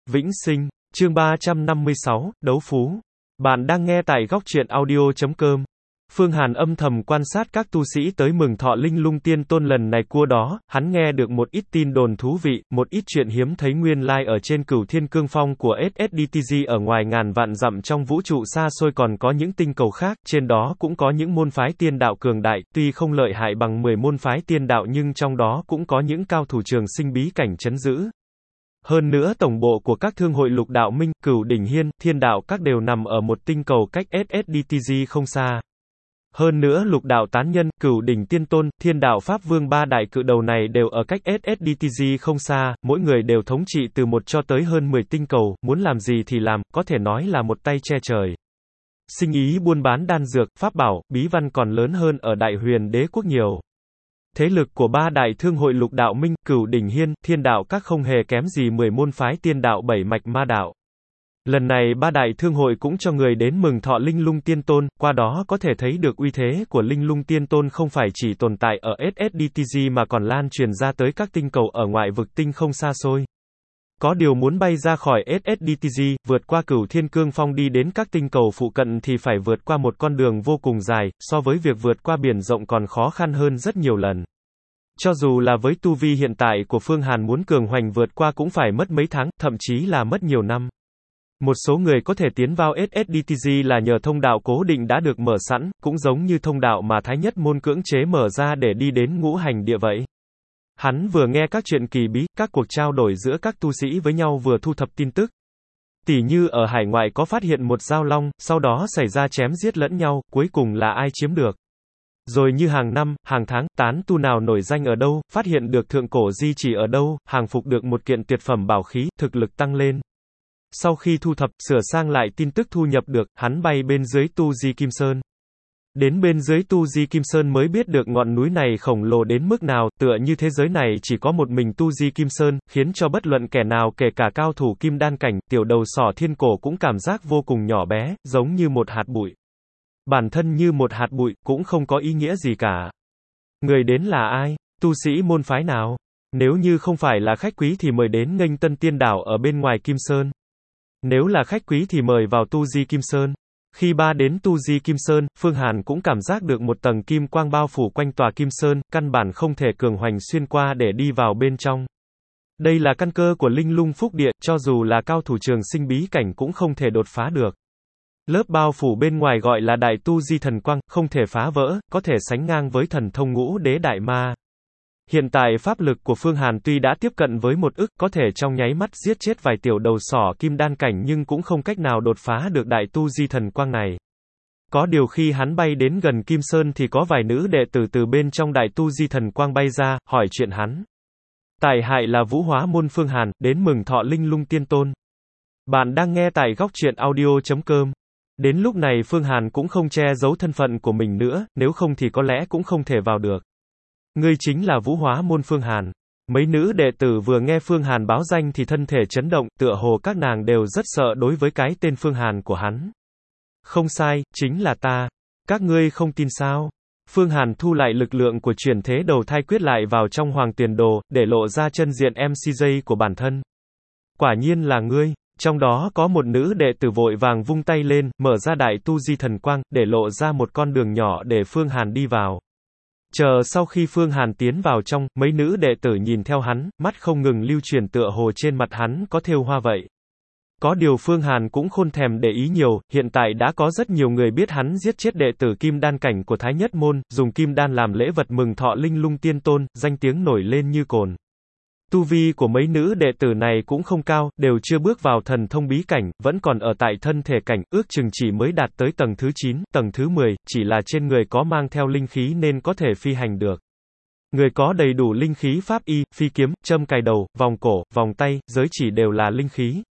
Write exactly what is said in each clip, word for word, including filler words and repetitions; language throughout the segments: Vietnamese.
Vĩnh sinh, chương ba trăm năm mươi sáu, đấu phú. Bạn đang nghe tại góc truyện audio chấm com. Phương Hàn âm thầm quan sát các tu sĩ tới mừng thọ Linh Lung Tiên Tôn lần này cua đó, hắn nghe được một ít tin đồn thú vị, một ít chuyện hiếm thấy nguyên lai ở trên Cửu Thiên Cương Phong của ét ét đê tê giê ở ngoài ngàn vạn dặm trong vũ trụ xa xôi còn có những tinh cầu khác, trên đó cũng có những môn phái tiên đạo cường đại, tuy không lợi hại bằng mười môn phái tiên đạo nhưng trong đó cũng có những cao thủ trường sinh bí cảnh trấn giữ. Hơn nữa tổng bộ của các thương hội Lục Đạo Minh, Cửu Đỉnh Hiên, Thiên Đạo các đều nằm ở một tinh cầu cách ét ét đê tê giê không xa. Hơn nữa Lục Đạo Tán Nhân, Cửu Đỉnh Tiên Tôn, Thiên Đạo Pháp Vương ba đại cự đầu này đều ở cách ét ét đê tê giê không xa, mỗi người đều thống trị từ một cho tới hơn mười tinh cầu, muốn làm gì thì làm, có thể nói là một tay che trời. Sinh ý buôn bán đan dược, pháp bảo, bí văn còn lớn hơn ở Đại Huyền Đế quốc nhiều. Thế lực của ba đại thương hội Lục Đạo Minh, Cửu Đỉnh Hiên, Thiên Đạo các không hề kém gì mười môn phái tiên đạo bảy mạch ma đạo. Lần này ba đại thương hội cũng cho người đến mừng thọ Linh Lung Tiên Tôn, qua đó có thể thấy được uy thế của Linh Lung Tiên Tôn không phải chỉ tồn tại ở ét ét đê tê giê mà còn lan truyền ra tới các tinh cầu ở ngoại vực tinh không xa xôi. Có điều muốn bay ra khỏi ét ét đê tê giê, vượt qua Cửu Thiên Cương Phong đi đến các tinh cầu phụ cận thì phải vượt qua một con đường vô cùng dài, so với việc vượt qua biển rộng còn khó khăn hơn rất nhiều lần. Cho dù là với tu vi hiện tại của Phương Hàn muốn cường hoành vượt qua cũng phải mất mấy tháng, thậm chí là mất nhiều năm. Một số người có thể tiến vào ét ét đê tê giê là nhờ thông đạo cố định đã được mở sẵn, cũng giống như thông đạo mà Thái Nhất Môn cưỡng chế mở ra để đi đến ngũ hành địa vậy. Hắn vừa nghe các chuyện kỳ bí, các cuộc trao đổi giữa các tu sĩ với nhau vừa thu thập tin tức. Tỉ như ở hải ngoại có phát hiện một giao long, sau đó xảy ra chém giết lẫn nhau, cuối cùng là ai chiếm được. Rồi như hàng năm, hàng tháng, tán tu nào nổi danh ở đâu, phát hiện được thượng cổ di chỉ ở đâu, hàng phục được một kiện tuyệt phẩm bảo khí, thực lực tăng lên. Sau khi thu thập, sửa sang lại tin tức thu nhập được, hắn bay bên dưới Tu Di Kim Sơn. Đến bên dưới Tu Di Kim Sơn mới biết được ngọn núi này khổng lồ đến mức nào, tựa như thế giới này chỉ có một mình Tu Di Kim Sơn, khiến cho bất luận kẻ nào kể cả cao thủ kim đan cảnh, tiểu đầu sỏ thiên cổ cũng cảm giác vô cùng nhỏ bé, giống như một hạt bụi. Bản thân như một hạt bụi, cũng không có ý nghĩa gì cả. Người đến là ai? Tu sĩ môn phái nào? Nếu như không phải là khách quý thì mời đến nghênh tân tiên đảo ở bên ngoài Kim Sơn. Nếu là khách quý thì mời vào Tu Di Kim Sơn. Khi ba đến Tu Di Kim Sơn, Phương Hàn cũng cảm giác được một tầng kim quang bao phủ quanh tòa Kim Sơn, căn bản không thể cường hoành xuyên qua để đi vào bên trong. Đây là căn cơ của Linh Lung Phúc Địa, cho dù là cao thủ trường sinh bí cảnh cũng không thể đột phá được. Lớp bao phủ bên ngoài gọi là Đại Tu Di Thần Quang, không thể phá vỡ, có thể sánh ngang với thần thông ngũ đế đại ma. Hiện tại pháp lực của Phương Hàn tuy đã tiếp cận với một ức, có thể trong nháy mắt giết chết vài tiểu đầu sỏ kim đan cảnh nhưng cũng không cách nào đột phá được Đại Tu Di Thần Quang này. Có điều khi hắn bay đến gần Kim Sơn thì có vài nữ đệ tử từ bên trong Đại Tu Di Thần Quang bay ra, hỏi chuyện hắn. Tại hại là Vũ Hóa Môn Phương Hàn, đến mừng thọ Linh Lung Tiên Tôn. Bạn đang nghe tại góc truyện audio chấm com. Đến lúc này Phương Hàn cũng không che giấu thân phận của mình nữa, nếu không thì có lẽ cũng không thể vào được. Ngươi chính là Vũ Hóa Môn Phương Hàn. Mấy nữ đệ tử vừa nghe Phương Hàn báo danh thì thân thể chấn động, tựa hồ các nàng đều rất sợ đối với cái tên Phương Hàn của hắn. Không sai, chính là ta. Các ngươi không tin sao? Phương Hàn thu lại lực lượng của chuyển thế đầu thai quyết lại vào trong Hoàng Tuyền Đồ, để lộ ra chân diện em xê giê của bản thân. Quả nhiên là ngươi. Trong đó có một nữ đệ tử vội vàng vung tay lên, mở ra Đại Tu Di Thần Quang, để lộ ra một con đường nhỏ để Phương Hàn đi vào. Chờ sau khi Phương Hàn tiến vào trong, mấy nữ đệ tử nhìn theo hắn, mắt không ngừng lưu truyền tựa hồ trên mặt hắn có thêu hoa vậy. Có điều Phương Hàn cũng không thèm để ý nhiều, hiện tại đã có rất nhiều người biết hắn giết chết đệ tử kim đan cảnh của Thái Nhất Môn, dùng kim đan làm lễ vật mừng thọ Linh Lung Tiên Tôn, danh tiếng nổi lên như cồn. Tu vi của mấy nữ đệ tử này cũng không cao, đều chưa bước vào thần thông bí cảnh, vẫn còn ở tại thân thể cảnh, ước chừng chỉ mới đạt tới tầng thứ chín, tầng thứ mười, chỉ là trên người có mang theo linh khí nên có thể phi hành được. Người có đầy đủ linh khí pháp y, phi kiếm, châm cài đầu, vòng cổ, vòng tay, giới chỉ đều là linh khí.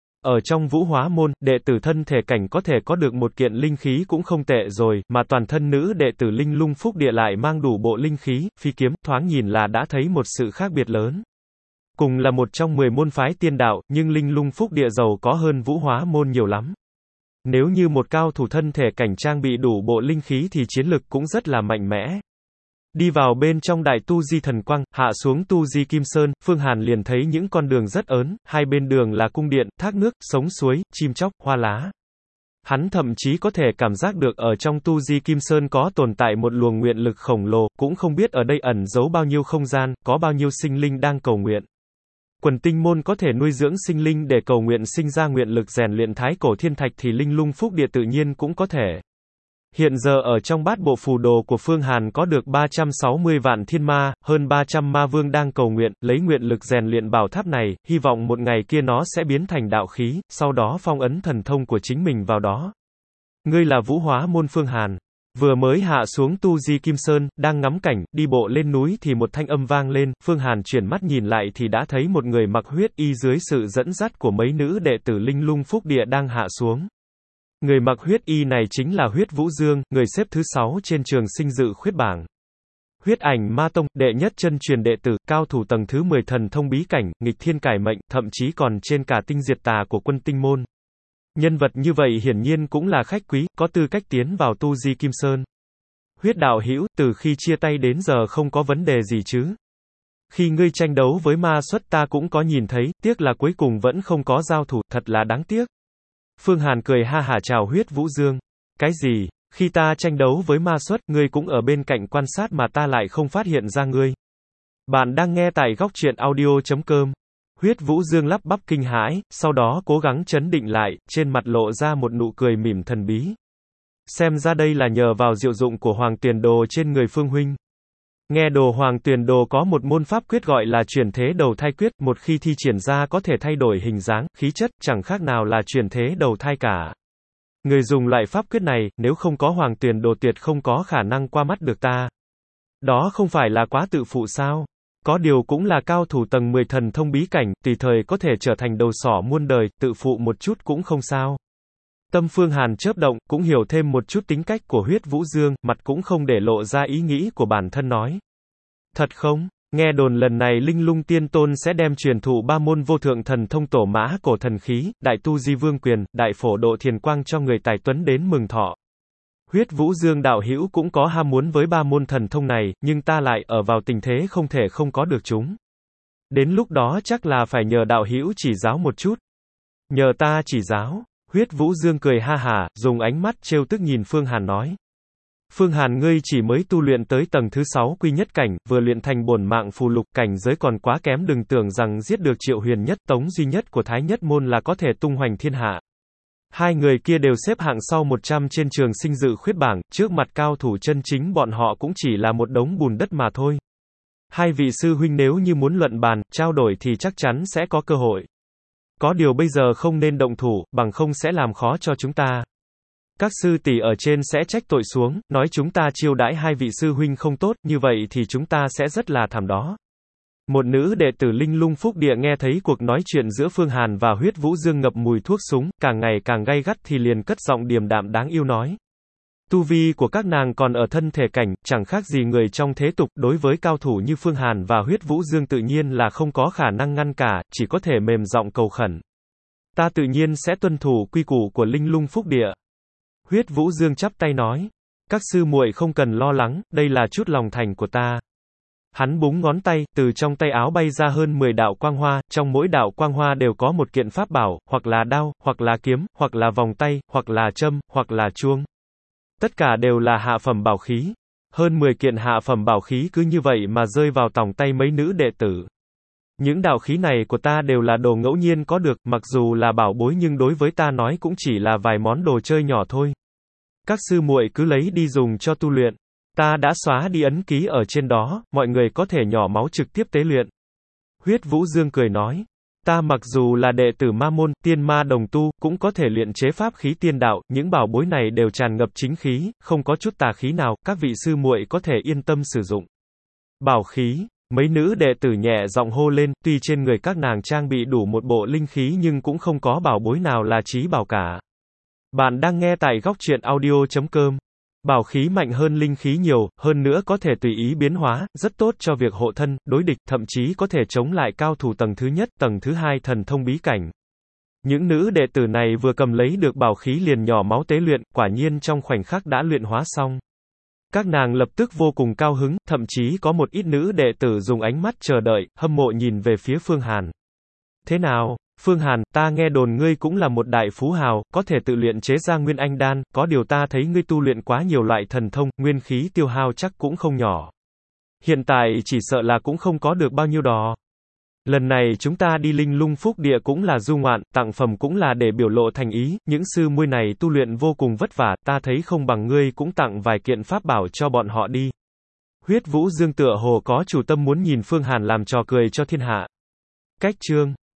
Ở trong Vũ Hóa Môn, đệ tử thân thể cảnh có thể có được một kiện linh khí cũng không tệ rồi, mà toàn thân nữ đệ tử Linh Lung Phúc Địa lại mang đủ bộ linh khí, phi kiếm, thoáng nhìn là đã thấy một sự khác biệt lớn. Cùng là một trong mười môn phái tiên đạo, nhưng Linh Lung Phúc Địa giàu có hơn Vũ Hóa Môn nhiều lắm. Nếu như một cao thủ thân thể cảnh trang bị đủ bộ linh khí thì chiến lực cũng rất là mạnh mẽ. Đi vào bên trong đại tu di thần quang, hạ xuống tu di kim sơn, Phương Hàn liền thấy những con đường rất ớn, hai bên đường là cung điện, thác nước, sống suối, chim chóc, hoa lá. Hắn thậm chí có thể cảm giác được ở trong tu di kim sơn có tồn tại một luồng nguyện lực khổng lồ, cũng không biết ở đây ẩn giấu bao nhiêu không gian, có bao nhiêu sinh linh đang cầu nguyện. Quần tinh môn có thể nuôi dưỡng sinh linh để cầu nguyện sinh ra nguyện lực rèn luyện thái cổ thiên thạch thì linh lung phúc địa tự nhiên cũng có thể. Hiện giờ ở trong bát bộ phù đồ của Phương Hàn có được ba trăm sáu mươi vạn thiên ma, hơn ba trăm ma vương đang cầu nguyện, lấy nguyện lực rèn luyện bảo tháp này, hy vọng một ngày kia nó sẽ biến thành đạo khí, sau đó phong ấn thần thông của chính mình vào đó. Ngươi là Vũ Hóa môn Phương Hàn. Vừa mới hạ xuống tu di kim sơn, đang ngắm cảnh, đi bộ lên núi thì một thanh âm vang lên, Phương Hàn chuyển mắt nhìn lại thì đã thấy một người mặc huyết y dưới sự dẫn dắt của mấy nữ đệ tử linh lung phúc địa đang hạ xuống. Người mặc huyết y này chính là Huyết Vũ Dương, người xếp thứ sáu trên trường sinh dự khuyết bảng. Huyết Ảnh Ma Tông, đệ nhất chân truyền đệ tử, cao thủ tầng thứ mười thần thông bí cảnh, nghịch thiên cải mệnh, thậm chí còn trên cả tinh diệt tà của quân tinh môn. Nhân vật như vậy hiển nhiên cũng là khách quý, có tư cách tiến vào tu di kim sơn. Huyết đạo hữu, từ khi chia tay đến giờ không có vấn đề gì chứ? Khi ngươi tranh đấu với ma xuất ta cũng có nhìn thấy, tiếc là cuối cùng vẫn không có giao thủ, thật là đáng tiếc. Phương Hàn cười ha hả chào Huyết Vũ Dương. Cái gì? Khi ta tranh đấu với ma xuất, ngươi cũng ở bên cạnh quan sát mà ta lại không phát hiện ra ngươi. Bạn đang nghe tại góc truyện audio chấm com. Huyết Vũ Dương lắp bắp kinh hãi, sau đó cố gắng trấn định lại, trên mặt lộ ra một nụ cười mỉm thần bí. Xem ra đây là nhờ vào diệu dụng của Hoàng Tuyền Đồ trên người Phương huynh. Nghe đồ Hoàng Tuyền Đồ có một môn pháp quyết gọi là chuyển thế đầu thai quyết, một khi thi triển ra có thể thay đổi hình dáng, khí chất, chẳng khác nào là chuyển thế đầu thai cả. Người dùng loại pháp quyết này, nếu không có Hoàng Tuyền Đồ tuyệt không có khả năng qua mắt được ta. Đó không phải là quá tự phụ sao? Có điều cũng là cao thủ tầng mười thần thông bí cảnh, tùy thời có thể trở thành đầu sỏ muôn đời, tự phụ một chút cũng không sao. Tâm Phương Hàn chớp động, cũng hiểu thêm một chút tính cách của Huyết Vũ Dương, mặt cũng không để lộ ra ý nghĩ của bản thân nói. Thật không? Nghe đồn lần này Linh Lung Tiên Tôn sẽ đem truyền thụ ba môn vô thượng thần thông tổ mã cổ thần khí, đại tu di vương quyền, đại phổ độ thiền quang cho người tài tuấn đến mừng thọ. Huyết Vũ Dương đạo hữu cũng có ham muốn với ba môn thần thông này, nhưng ta lại ở vào tình thế không thể không có được chúng. Đến lúc đó chắc là phải nhờ đạo hữu chỉ giáo một chút. Nhờ ta chỉ giáo. Huyết Vũ Dương cười ha hả, dùng ánh mắt trêu tức nhìn Phương Hàn nói. Phương Hàn ngươi chỉ mới tu luyện tới tầng thứ sáu quy nhất cảnh, vừa luyện thành bổn mạng phù lục, cảnh giới còn quá kém, đừng tưởng rằng giết được Triệu Huyền Nhất Tống duy nhất của Thái Nhất môn là có thể tung hoành thiên hạ. Hai người kia đều xếp hạng sau một trăm trên trường sinh dự khuyết bảng, trước mặt cao thủ chân chính bọn họ cũng chỉ là một đống bùn đất mà thôi. Hai vị sư huynh nếu như muốn luận bàn, trao đổi thì chắc chắn sẽ có cơ hội. Có điều bây giờ không nên động thủ, bằng không sẽ làm khó cho chúng ta. Các sư tỷ ở trên sẽ trách tội xuống, nói chúng ta chiêu đãi hai vị sư huynh không tốt, như vậy thì chúng ta sẽ rất là thảm đó. Một nữ đệ tử Linh Lung Phúc Địa nghe thấy cuộc nói chuyện giữa Phương Hàn và Huyết Vũ Dương ngập mùi thuốc súng, càng ngày càng gay gắt thì liền cất giọng điềm đạm đáng yêu nói. Tu vi của các nàng còn ở thân thể cảnh, chẳng khác gì người trong thế tục, đối với cao thủ như Phương Hàn và Huyết Vũ Dương tự nhiên là không có khả năng ngăn cả, chỉ có thể mềm giọng cầu khẩn. Ta tự nhiên sẽ tuân thủ quy củ của Linh Lung Phúc Địa. Huyết Vũ Dương chắp tay nói. Các sư muội không cần lo lắng, đây là chút lòng thành của ta. Hắn búng ngón tay, từ trong tay áo bay ra hơn mười đạo quang hoa, trong mỗi đạo quang hoa đều có một kiện pháp bảo, hoặc là đao, hoặc là kiếm, hoặc là vòng tay, hoặc là châm, hoặc là chuông. Tất cả đều là hạ phẩm bảo khí. Hơn mười kiện hạ phẩm bảo khí cứ như vậy mà rơi vào tòng tay mấy nữ đệ tử. Những đạo khí này của ta đều là đồ ngẫu nhiên có được, mặc dù là bảo bối nhưng đối với ta nói cũng chỉ là vài món đồ chơi nhỏ thôi. Các sư muội cứ lấy đi dùng cho tu luyện. Ta đã xóa đi ấn ký ở trên đó, mọi người có thể nhỏ máu trực tiếp tế luyện. Huyết Vũ Dương cười nói. Ta mặc dù là đệ tử ma môn, tiên ma đồng tu, cũng có thể luyện chế pháp khí tiên đạo, những bảo bối này đều tràn ngập chính khí, không có chút tà khí nào, các vị sư muội có thể yên tâm sử dụng. Bảo khí, mấy nữ đệ tử nhẹ giọng hô lên, tuy trên người các nàng trang bị đủ một bộ linh khí nhưng cũng không có bảo bối nào là chí bảo cả. Bạn đang nghe tại góc truyện audio chấm com. Bảo khí mạnh hơn linh khí nhiều, hơn nữa có thể tùy ý biến hóa, rất tốt cho việc hộ thân, đối địch, thậm chí có thể chống lại cao thủ tầng thứ nhất, tầng thứ hai thần thông bí cảnh. Những nữ đệ tử này vừa cầm lấy được bảo khí liền nhỏ máu tế luyện, quả nhiên trong khoảnh khắc đã luyện hóa xong. Các nàng lập tức vô cùng cao hứng, thậm chí có một ít nữ đệ tử dùng ánh mắt chờ đợi, hâm mộ nhìn về phía Phương Hàn. Thế nào, Phương Hàn, ta nghe đồn ngươi cũng là một đại phú hào, có thể tự luyện chế ra Nguyên Anh Đan, có điều ta thấy ngươi tu luyện quá nhiều loại thần thông, nguyên khí tiêu hao chắc cũng không nhỏ. Hiện tại chỉ sợ là cũng không có được bao nhiêu đó. Lần này chúng ta đi Linh Lung Phúc Địa cũng là du ngoạn, tặng phẩm cũng là để biểu lộ thành ý, những sư muội này tu luyện vô cùng vất vả, ta thấy không bằng ngươi cũng tặng vài kiện pháp bảo cho bọn họ đi. Huyết Vũ Dương tựa hồ có chủ tâm muốn nhìn Phương Hàn làm trò cười cho thiên hạ. Cách chương